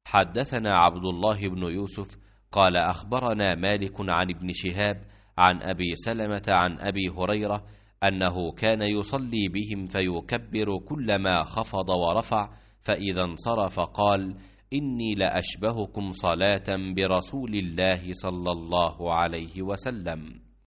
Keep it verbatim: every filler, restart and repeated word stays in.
حدثنا عبد الله بن يوسف قال أخبرنا مالك عن ابن شهاب عن أبي سلمة عن أبي هريرة أنه كان يصلي بهم فيكبر كلما خفض ورفع، فإذا انصرف قال: إني لأشبهكم صلاة برسول الله صلى الله عليه وسلم.